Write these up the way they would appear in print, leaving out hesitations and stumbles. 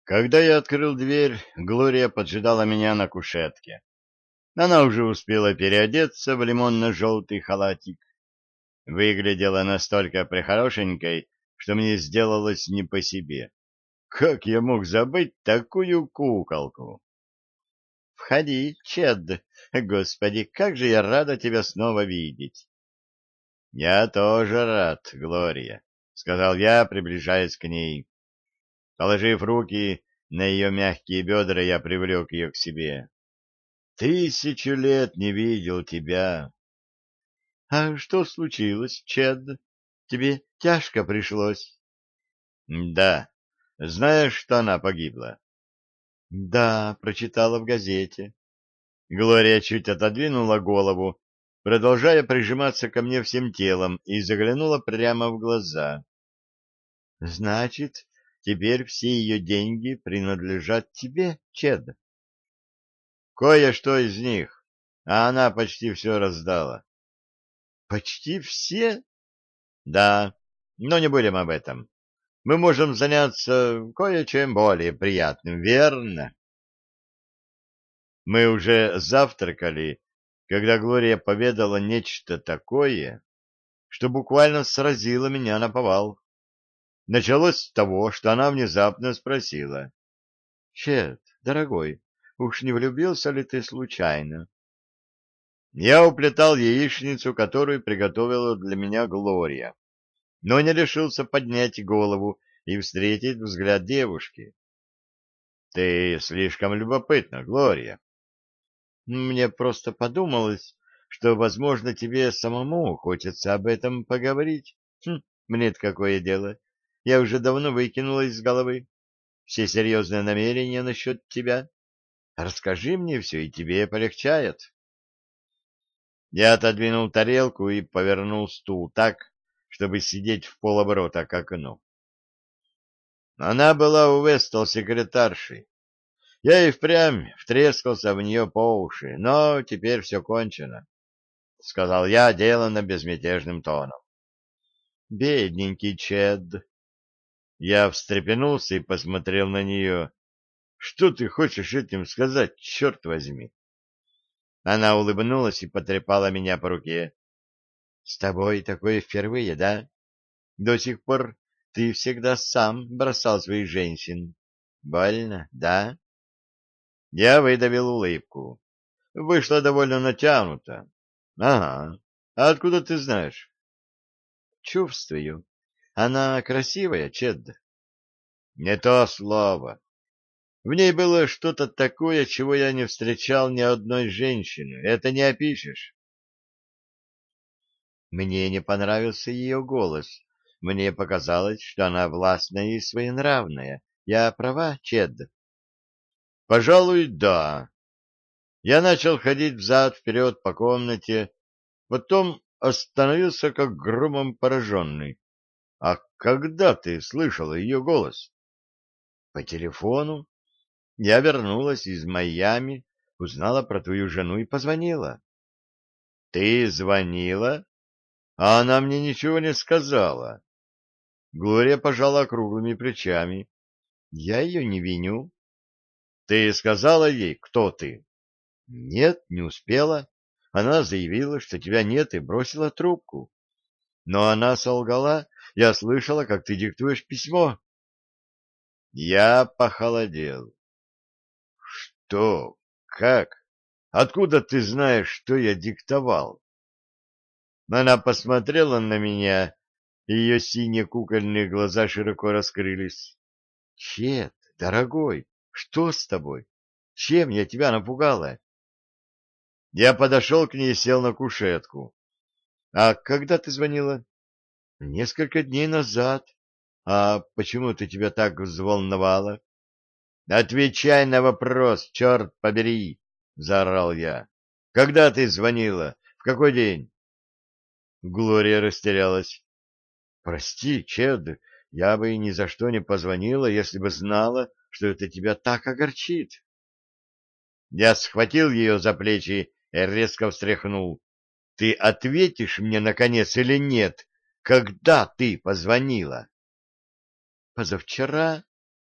Когда я открыл дверь, Глория поджидала меня на кушетке. Она уже успела переодеться в лимонно-желтый халатик. Выглядела настолько прихорошенькой, что мне сделалось не по себе. Как я мог забыть такую куколку? — Входи, Чед. Господи, как же я рада тебя снова видеть. — Я тоже рад, Глория, — сказал я, приближаясь к ней. Положив руки на ее мягкие бедра, я привлек ее к себе. 1000 лет не видел тебя. — А что случилось, Чед? Тебе тяжко пришлось? — Да. Знаешь, что она погибла? — Да, прочитала в газете. Глория чуть отодвинула голову, продолжая прижиматься ко мне всем телом, и заглянула прямо в глаза. — Значит, теперь все ее деньги принадлежат тебе, Чед? — Кое-что из них, а она почти все раздала. — Почти все? — Да, но не будем об этом. Мы можем заняться кое-чем более приятным, верно? Мы уже завтракали, когда Глория поведала нечто такое, что буквально сразило меня наповал. Началось с того, что она внезапно спросила: — Чет, дорогой, уж не влюбился ли ты случайно? Я уплетал яичницу, которую приготовила для меня Глория, но не решился поднять голову и встретить взгляд девушки. — Ты слишком любопытна, Глория. Мне просто подумалось, что, возможно, тебе самому хочется об этом поговорить. Мне-то какое дело? Я уже давно выкинула из головы все серьезные намерения насчет тебя. Расскажи мне все, и тебе полегчает. Я отодвинул тарелку и повернул стул так, чтобы сидеть в полоборота к окну. Она была у Вестал секретаршей. Я и впрямь втрескался в нее по уши, но теперь все кончено, — сказал я деланно безмятежным тоном. — Бедненький Чед. Я встрепенулся и посмотрел на нее. — Что ты хочешь этим сказать, черт возьми? Она улыбнулась и потрепала меня по руке. — С тобой такое впервые, да? До сих пор ты всегда сам бросал своих женщин. Больно, да? Я выдавил улыбку. Вышло довольно натянуто. — Ага. А откуда ты знаешь? — Чувствую. Она красивая, Чед. — Не то слово. В ней было что-то такое, чего я не встречал ни одной женщины. Это не опишешь. Мне не понравился ее голос. Мне показалось, что она властная и своенравная. Я права, Чед? — Пожалуй, да. Я начал ходить взад-вперед по комнате, потом остановился как громом пораженный. — А когда ты слышала ее голос? — По телефону. Я вернулась из Майами, узнала про твою жену и позвонила. — Ты звонила? А она мне ничего не сказала. Глория пожала круглыми плечами. — Я ее не виню. — Ты сказала ей, кто ты? — Нет, не успела. Она заявила, что тебя нет, и бросила трубку. Но она солгала. Я слышала, как ты диктуешь письмо. Я похолодел. Что? Как? Откуда ты знаешь, что я диктовал? Она посмотрела на меня, и ее синие кукольные глаза широко раскрылись. Чет, дорогой, что с тобой? Чем я тебя напугала? Я подошел к ней и сел на кушетку. А когда ты звонила? Несколько дней назад. А почему ты тебя так взволновала? Отвечай на вопрос, черт побери, заорал я. Когда ты звонила? В какой день? Глория растерялась. Прости, Чед, я бы ни за что не позвонила, если бы знала, что это тебя так огорчит. Я схватил ее за плечи и резко встряхнул. Ты ответишь мне, наконец, или нет? Когда ты позвонила? Позавчера.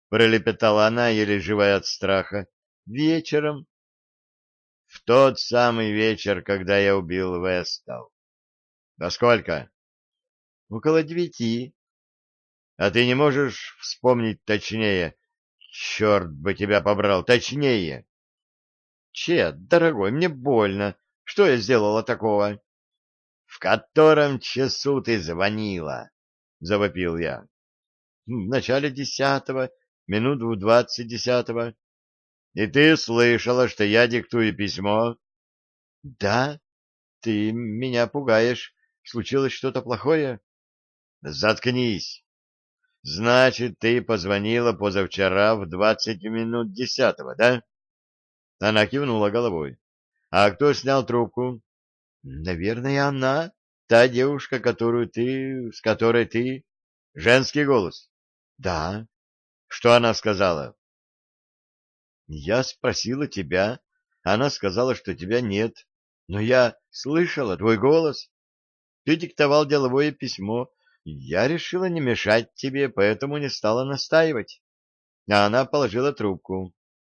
— пролепетала она, еле живая от страха. — Вечером. — В тот самый вечер, когда я убил Вестал. — Во сколько? — Около 9. — А ты не можешь вспомнить точнее? Черт бы тебя побрал, точнее! — Чет, дорогой, мне больно. Что я сделала такого? — В котором часу ты звонила? — завопил я. — В начале 10-го, минут в 20 10. И ты слышала, что я диктую письмо? — Да, ты меня пугаешь. Случилось что-то плохое? — Заткнись. Значит, ты позвонила позавчера в 20 минут 10, да? Она кивнула головой. А кто снял трубку? — Наверное, она, та девушка, с которой ты... Женский голос? — Да. Что она сказала? — Я спросила тебя. Она сказала, что тебя нет. Но я слышала твой голос. Ты диктовал деловое письмо. Я решила не мешать тебе, поэтому не стала настаивать. А она положила трубку.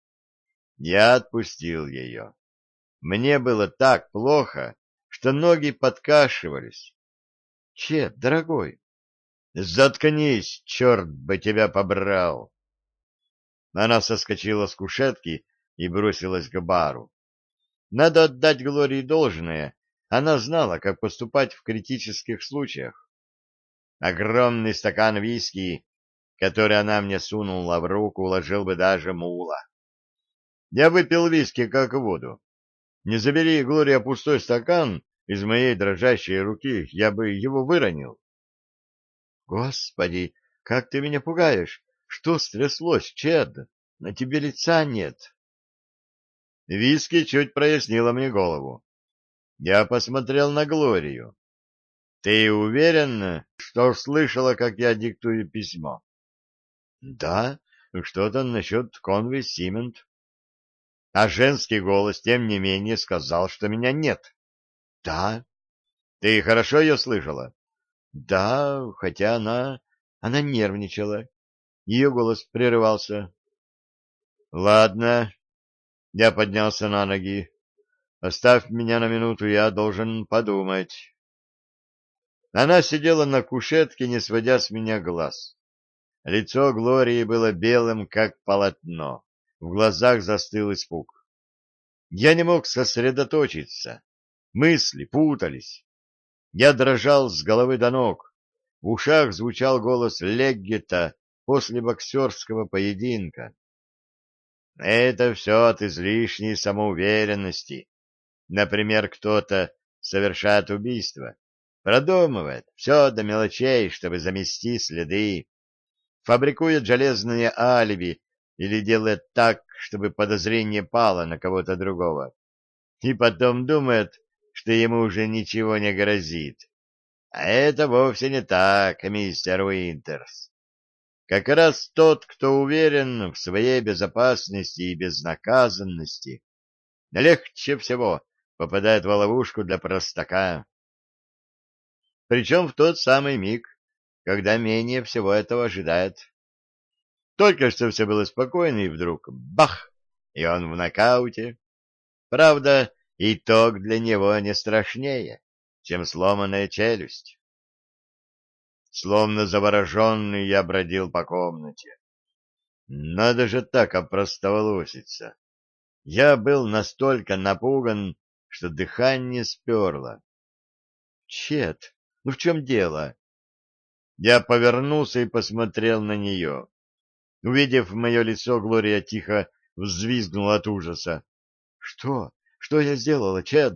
Я отпустил ее. Мне было так плохо, что ноги подкашивались. Чет, дорогой, заткнись, черт бы тебя побрал. Она соскочила с кушетки и бросилась к бару. Надо отдать Глории должное. Она знала, как поступать в критических случаях. Огромный стакан виски, который она мне сунула в руку, уложил бы даже мула. Я выпил виски как воду. Не забери, Глория, пустой стакан из моей дрожащей руки, я бы его выронил. Господи, как ты меня пугаешь! Что стряслось, Чед? На тебе лица нет. Виски чуть прояснило мне голову. Я посмотрел на Глорию. Ты уверена, что слышала, как я диктую письмо? Да, что-то насчет Конвей Симент. А женский голос, тем не менее, сказал, что меня нет. Да. Ты хорошо ее слышала? Да, хотя она нервничала. Ее голос прерывался. Ладно. Я поднялся на ноги. Оставь меня на минуту, я должен подумать. Она сидела на кушетке, не сводя с меня глаз. Лицо Глории было белым, как полотно. В глазах застыл испуг. Я не мог сосредоточиться. Мысли путались. Я дрожал с головы до ног. В ушах звучал голос Леггета после боксерского поединка. Это все от излишней самоуверенности. Например, кто-то совершает убийство, продумывает все до мелочей, чтобы замести следы, фабрикует железное алиби или делает так, чтобы подозрение пало на кого-то другого, и потом думает, что ему уже ничего не грозит. А это вовсе не так, мистер Уинтерс. Как раз тот, кто уверен в своей безопасности и безнаказанности, легче всего попадает в ловушку для простака. Причем в тот самый миг, когда менее всего этого ожидает. Только что все было спокойно, и вдруг бах, и он в нокауте. Правда, итог для него не страшнее, чем сломанная челюсть. Словно завороженный я бродил по комнате. Надо же так опростоволоситься. Я был настолько напуган, что дыхание сперло. Чет, ну в чем дело? Я повернулся и посмотрел на нее. Увидев мое лицо, Глория тихо взвизгнула от ужаса. — Что? Что я сделала, Чед?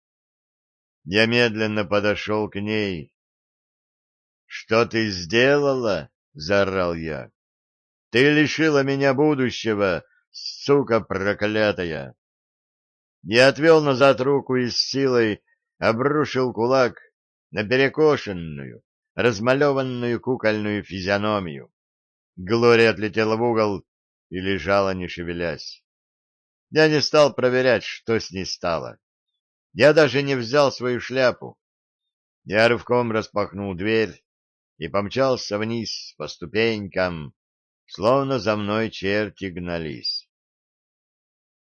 Я медленно подошел к ней. — Что ты сделала? — заорал я. — Ты лишила меня будущего, сука проклятая! Я отвел назад руку и с силой обрушил кулак на перекошенную, размалеванную кукольную физиономию. Глория отлетела в угол и лежала, не шевелясь. Я не стал проверять, что с ней стало. Я даже не взял свою шляпу. Я рывком распахнул дверь и помчался вниз по ступенькам, словно за мной черти гнались.